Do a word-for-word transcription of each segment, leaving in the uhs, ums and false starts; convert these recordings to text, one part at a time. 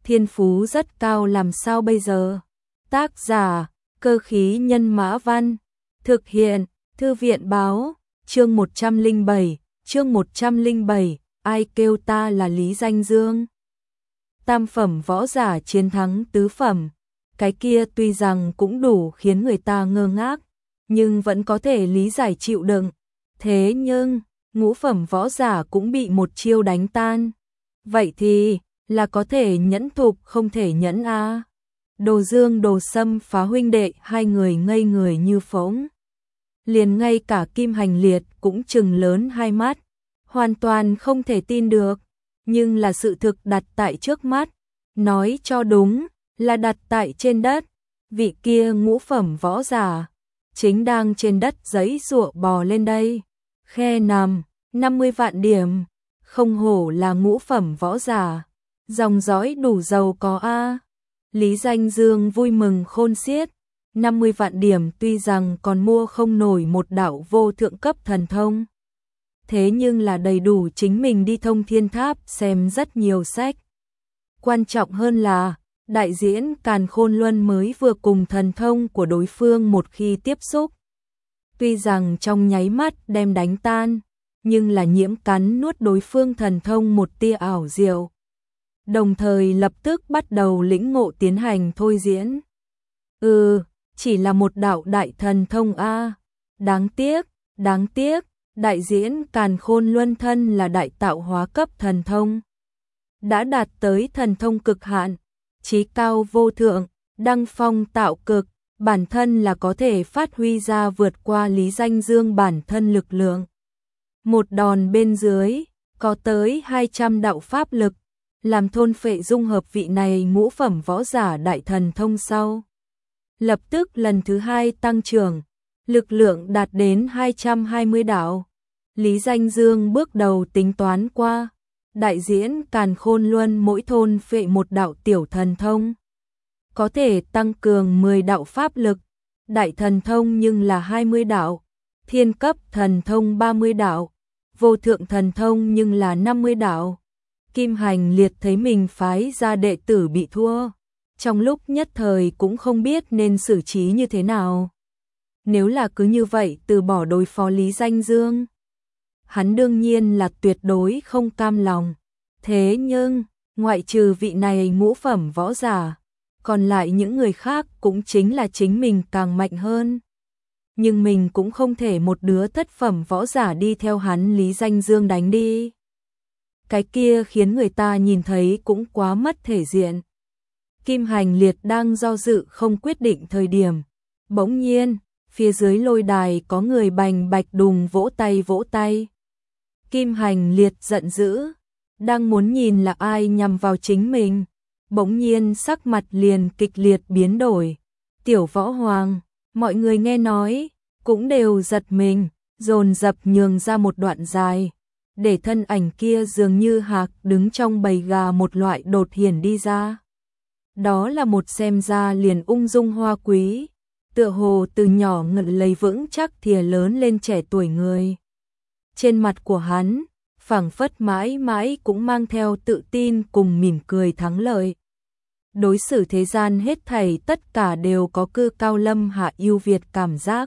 thiên phú rất cao làm sao bây giờ? Tác giả, Cơ khí nhân mã văn, thực hiện, Thư viện báo, chương một trăm lẻ bảy, chương một trăm lẻ bảy, ai kêu ta là Lý Danh Dương? Tam phẩm võ giả chiến thắng tứ phẩm, cái kia tuy rằng cũng đủ khiến người ta ngơ ngác, nhưng vẫn có thể lý giải chịu đựng. Thế nhưng, ngũ phẩm võ giả cũng bị một chiêu đánh tan. Vậy thì, là có thể nhẫn thục không thể nhẫn a. À. Đồ Dương Đồ Sâm Phá huynh đệ hai người ngây người như phỗng. Liền ngay cả Kim Hành Liệt cũng trừng lớn hai mắt, hoàn toàn không thể tin được, nhưng là sự thực đặt tại trước mắt, nói cho đúng, là đặt tại trên đất, vị kia ngũ phẩm võ giả, chính đang trên đất giấy giụa bò lên đây, khe nằm, năm mươi vạn điểm, không hổ là ngũ phẩm võ giả, dòng dõi đủ giàu có a. Lý Danh Dương vui mừng khôn xiết, năm mươi vạn điểm tuy rằng còn mua không nổi một đạo vô thượng cấp thần thông, thế nhưng là đầy đủ chính mình đi Thông Thiên Tháp xem rất nhiều sách. Quan trọng hơn là, đại diễn Càn Khôn Luân mới vừa cùng thần thông của đối phương một khi tiếp xúc. Tuy rằng trong nháy mắt đem đánh tan, nhưng là nhiễm cắn nuốt đối phương thần thông một tia ảo diệu. Đồng thời lập tức bắt đầu lĩnh ngộ tiến hành thôi diễn. Ừ, chỉ là một đạo đại thần thông a. Đáng tiếc, đáng tiếc, đại diễn Càn Khôn Luân thân là đại tạo hóa cấp thần thông. Đã đạt tới thần thông cực hạn, chí cao vô thượng, đăng phong tạo cực, bản thân là có thể phát huy ra vượt qua Lý Danh Dương bản thân lực lượng. Một đòn bên dưới, có tới hai trăm đạo pháp lực, làm thôn phệ dung hợp vị này ngũ phẩm võ giả đại thần thông sau. Lập tức lần thứ hai tăng trưởng, lực lượng đạt đến hai trăm hai mươi đạo. Lý Danh Dương bước đầu tính toán qua, đại diễn Càn Khôn Luân mỗi thôn phệ một đạo tiểu thần thông, có thể tăng cường mười đạo pháp lực, đại thần thông nhưng là hai mươi đạo, thiên cấp thần thông ba mươi đạo, vô thượng thần thông nhưng là năm mươi đạo. Kim Hành Liệt thấy mình phái ra đệ tử bị thua, trong lúc nhất thời cũng không biết nên xử trí như thế nào. Nếu là cứ như vậy từ bỏ đối phó Lý Danh Dương, hắn đương nhiên là tuyệt đối không cam lòng. Thế nhưng, ngoại trừ vị này ngũ phẩm võ giả, còn lại những người khác cũng chính là chính mình càng mạnh hơn. Nhưng mình cũng không thể một đứa thất phẩm võ giả đi theo hắn Lý Danh Dương đánh đi. Cái kia khiến người ta nhìn thấy cũng quá mất thể diện. Kim Hành Liệt đang do dự không quyết định thời điểm. Bỗng nhiên, phía dưới lôi đài có người bành bạch đùng vỗ tay vỗ tay. Kim Hành Liệt giận dữ, đang muốn nhìn là ai nhằm vào chính mình. Bỗng nhiên sắc mặt liền kịch liệt biến đổi. Tiểu Võ Hoàng, mọi người nghe nói, cũng đều giật mình, dồn dập nhường ra một đoạn dài, để thân ảnh kia dường như hạc đứng trong bầy gà một loại đột hiển đi ra. Đó là một xem ra liền ung dung hoa quý, tựa hồ từ nhỏ ngận lấy vững chắc thìa lớn lên trẻ tuổi người. Trên mặt của hắn, phảng phất mãi mãi cũng mang theo tự tin cùng mỉm cười thắng lợi. Đối xử thế gian hết thảy tất cả đều có cư cao lâm hạ ưu việt cảm giác.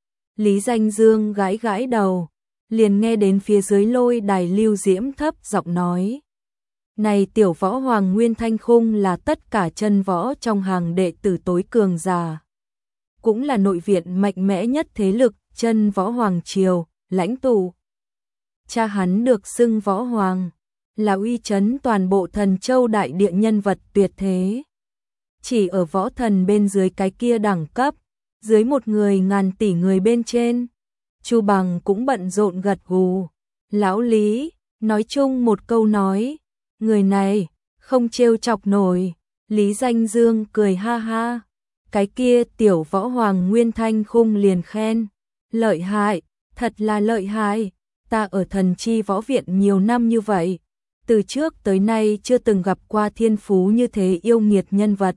Lý Danh Dương gãi gãi đầu, liền nghe đến phía dưới lôi đài Lưu Diễm thấp giọng nói. Này Tiểu Võ Hoàng Nguyên Thanh Khung là tất cả chân võ trong hàng đệ tử tối cường giả. Cũng là nội viện mạnh mẽ nhất thế lực chân võ Hoàng Triều, lãnh tụ. Cha hắn được xưng Võ Hoàng, là uy chấn toàn bộ Thần Châu đại địa nhân vật tuyệt thế. Chỉ ở võ thần bên dưới cái kia đẳng cấp, dưới một người ngàn tỷ người bên trên. Chu Bằng cũng bận rộn gật gù. Lão Lý, nói chung một câu nói, người này, không trêu chọc nổi. Lý Danh Dương cười ha ha. Cái kia Tiểu Võ Hoàng Nguyên Thanh Khung liền khen. Lợi hại, thật là lợi hại. Ta ở Thần Chi Võ Viện nhiều năm như vậy, từ trước tới nay chưa từng gặp qua thiên phú như thế yêu nghiệt nhân vật.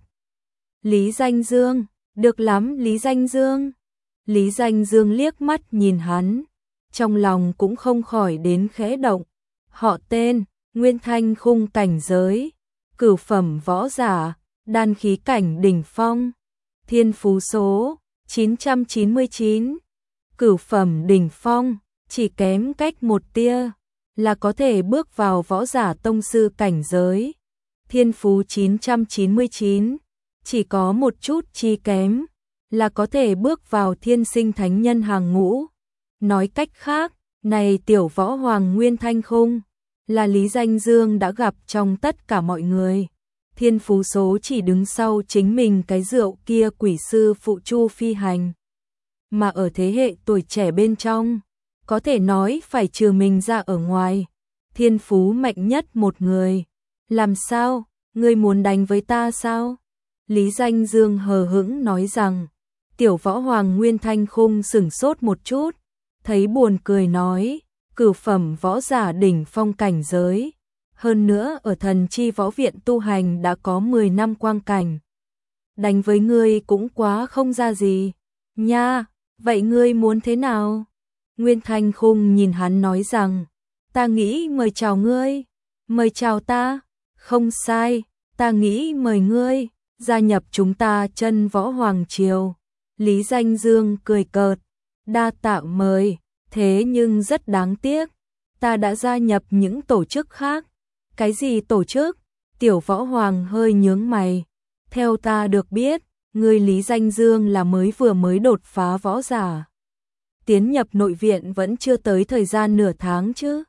Lý Danh Dương, được lắm Lý Danh Dương. Lý Danh Dương liếc mắt nhìn hắn, trong lòng cũng không khỏi đến khẽ động. Họ tên, Nguyên Thanh Khung cảnh giới, cửu phẩm võ giả, đan khí cảnh đỉnh phong, thiên phú số chín trăm chín mươi chín, cửu phẩm đỉnh phong, chỉ kém cách một tia là có thể bước vào võ giả tông sư cảnh giới. Thiên phú chín trăm chín mươi chín, chỉ có một chút chi kém là có thể bước vào thiên sinh thánh nhân hàng ngũ. Nói cách khác, này tiểu võ hoàng Nguyên Thanh Khung là Lý Danh Dương đã gặp trong tất cả mọi người. Thiên phú số chỉ đứng sau chính mình cái rượu kia quỷ sư phụ Chu Phi Hành. Mà ở thế hệ tuổi trẻ bên trong, có thể nói phải trừ mình ra ở ngoài, thiên phú mạnh nhất một người. Làm sao, ngươi muốn đánh với ta sao? Lý Danh Dương hờ hững nói rằng. Tiểu võ hoàng Nguyên Thanh Khung sửng sốt một chút, thấy buồn cười nói, cửu phẩm võ giả đỉnh phong cảnh giới, hơn nữa ở thần chi võ viện tu hành đã có mười năm quang cảnh. Đánh với ngươi cũng quá không ra gì. Nha, vậy ngươi muốn thế nào? Nguyên Thanh Khung nhìn hắn nói rằng, ta nghĩ mời chào ngươi. Mời chào ta? Không sai, ta nghĩ mời ngươi gia nhập chúng ta Chân Võ Hoàng Triều. Lý Danh Dương cười cợt, đa tạ mời, thế nhưng rất đáng tiếc, ta đã gia nhập những tổ chức khác. Cái gì tổ chức? Tiểu võ hoàng hơi nhướng mày. Theo ta được biết, người Lý Danh Dương là mới vừa mới đột phá võ giả. Tiến nhập nội viện vẫn chưa tới thời gian nửa tháng chứ.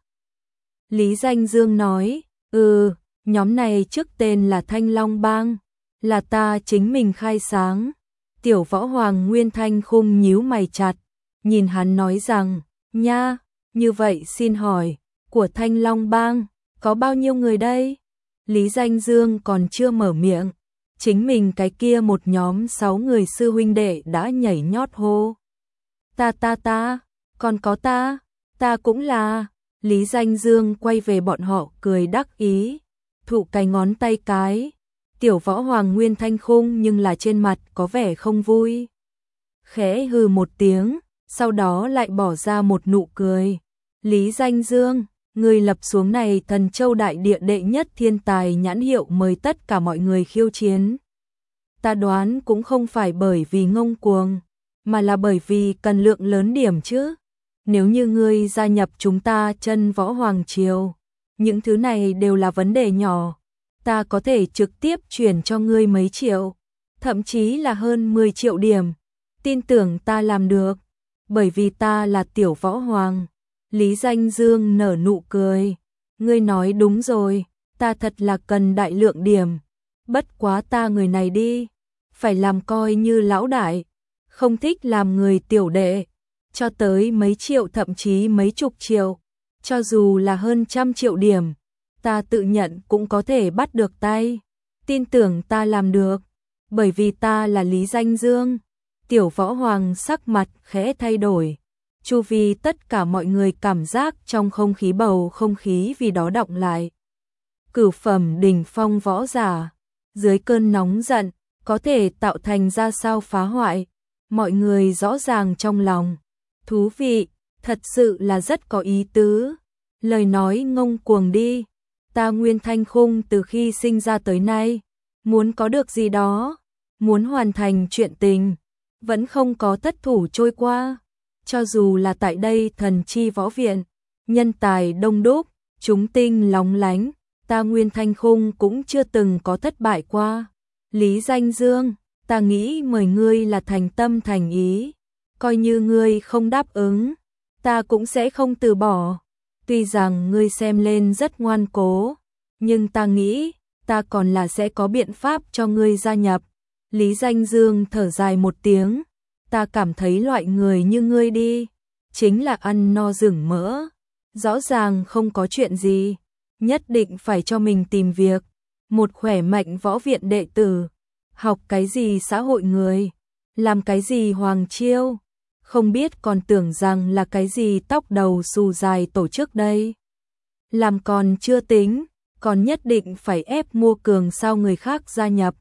Lý Danh Dương nói, ừ, nhóm này trước tên là Thanh Long Bang, là ta chính mình khai sáng. Tiểu võ hoàng Nguyên Thanh Khung nhíu mày chặt, nhìn hắn nói rằng, nha, như vậy xin hỏi, của Thanh Long Bang, có bao nhiêu người đây? Lý Danh Dương còn chưa mở miệng, chính mình cái kia một nhóm sáu người sư huynh đệ đã nhảy nhót hô. Ta ta ta, còn có ta, ta cũng là. Lý Danh Dương quay về bọn họ cười đắc ý, thụ cái ngón tay cái. Tiểu võ hoàng Nguyên Thanh Khung nhưng là trên mặt có vẻ không vui. Khẽ hừ một tiếng, sau đó lại bỏ ra một nụ cười. Lý Danh Dương, người lập xuống này Thần Châu đại địa đệ nhất thiên tài nhãn hiệu mời tất cả mọi người khiêu chiến. Ta đoán cũng không phải bởi vì ngông cuồng, mà là bởi vì cần lượng lớn điểm chứ. Nếu như ngươi gia nhập chúng ta Chân Võ Hoàng Triều, những thứ này đều là vấn đề nhỏ. Ta có thể trực tiếp chuyển cho ngươi mấy triệu, thậm chí là hơn mười triệu điểm. Tin tưởng ta làm được, bởi vì ta là tiểu võ hoàng. Lý Danh Dương nở nụ cười. Ngươi nói đúng rồi, ta thật là cần đại lượng điểm. Bất quá ta người này đi, phải làm coi như lão đại, không thích làm người tiểu đệ. Cho tới mấy triệu thậm chí mấy chục triệu, cho dù là hơn trăm triệu điểm, ta tự nhận cũng có thể bắt được tay. Tin tưởng ta làm được, bởi vì ta là Lý Danh Dương. Tiểu võ hoàng sắc mặt khẽ thay đổi. Chu vi tất cả mọi người cảm giác trong không khí bầu không khí vì đó đọng lại. Cửu phẩm đỉnh phong võ giả, dưới cơn nóng giận, có thể tạo thành ra sao phá hoại. Mọi người rõ ràng trong lòng. Thú vị, thật sự là rất có ý tứ. Lời nói ngông cuồng đi. Ta Nguyên Thanh Khung từ khi sinh ra tới nay, muốn có được gì đó, muốn hoàn thành chuyện tình, vẫn không có thất thủ trôi qua. Cho dù là tại đây Thần Chi Võ Viện, nhân tài đông đúc, chúng tinh lóng lánh, ta Nguyên Thanh Khung cũng chưa từng có thất bại qua. Lý Danh Dương, ta nghĩ mời ngươi là thành tâm thành ý, coi như ngươi không đáp ứng, ta cũng sẽ không từ bỏ. Tuy rằng ngươi xem lên rất ngoan cố, nhưng ta nghĩ, ta còn là sẽ có biện pháp cho ngươi gia nhập. Lý Danh Dương thở dài một tiếng, ta cảm thấy loại người như ngươi đi, chính là ăn no rừng mỡ. Rõ ràng không có chuyện gì, nhất định phải cho mình tìm việc. Một khỏe mạnh võ viện đệ tử, học cái gì xã hội người, làm cái gì hoàng chiêu, không biết còn tưởng rằng là cái gì tóc đầu xù dài tổ chức đây. Làm còn chưa tính, còn nhất định phải ép mua cường sao người khác gia nhập.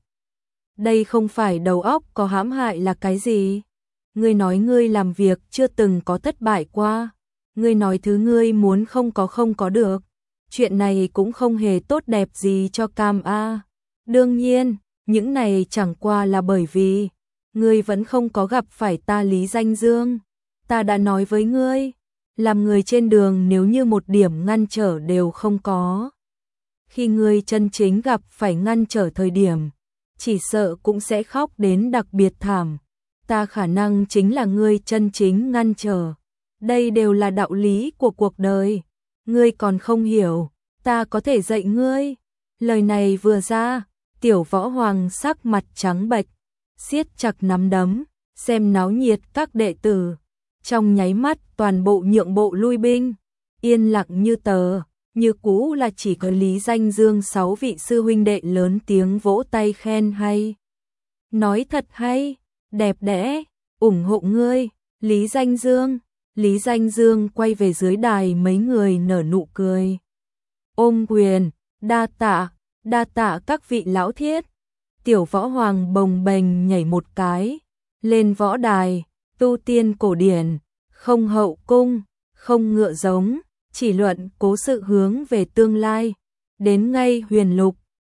Đây không phải đầu óc có hãm hại là cái gì? Ngươi nói ngươi làm việc chưa từng có thất bại qua, ngươi nói thứ ngươi muốn không có không có được. chuyện này cũng không hề tốt đẹp gì cho Cam A. Đương nhiên, những này chẳng qua là bởi vì ngươi vẫn không có gặp phải ta Lý Danh Dương. Ta đã nói với ngươi, làm người trên đường nếu như một điểm ngăn trở đều không có. Khi ngươi chân chính gặp phải ngăn trở thời điểm, chỉ sợ cũng sẽ khóc đến đặc biệt thảm. Ta khả năng chính là ngươi chân chính ngăn trở. Đây đều là đạo lý của cuộc đời. Ngươi còn không hiểu, ta có thể dạy ngươi. Lời này vừa ra, Tiểu Võ Hoàng sắc mặt trắng bệch, siết chặt nắm đấm, xem náo nhiệt các đệ tử. Trong nháy mắt toàn bộ nhượng bộ lui binh, yên lặng như tờ, như cũ là chỉ có Lý Danh Dương sáu vị sư huynh đệ lớn tiếng vỗ tay khen hay. Nói thật hay, đẹp đẽ, ủng hộ ngươi, Lý Danh Dương. Lý Danh Dương quay về dưới đài, mấy người nở nụ cười. Ôm quyền, đa tạ, đa tạ các vị lão thiết. Tiểu Võ Hoàng bồng bềnh nhảy một cái, lên võ đài, tu tiên cổ điển, không hậu cung, không ngựa giống, chỉ luận cố sự hướng về tương lai. Đến ngay huyền lục,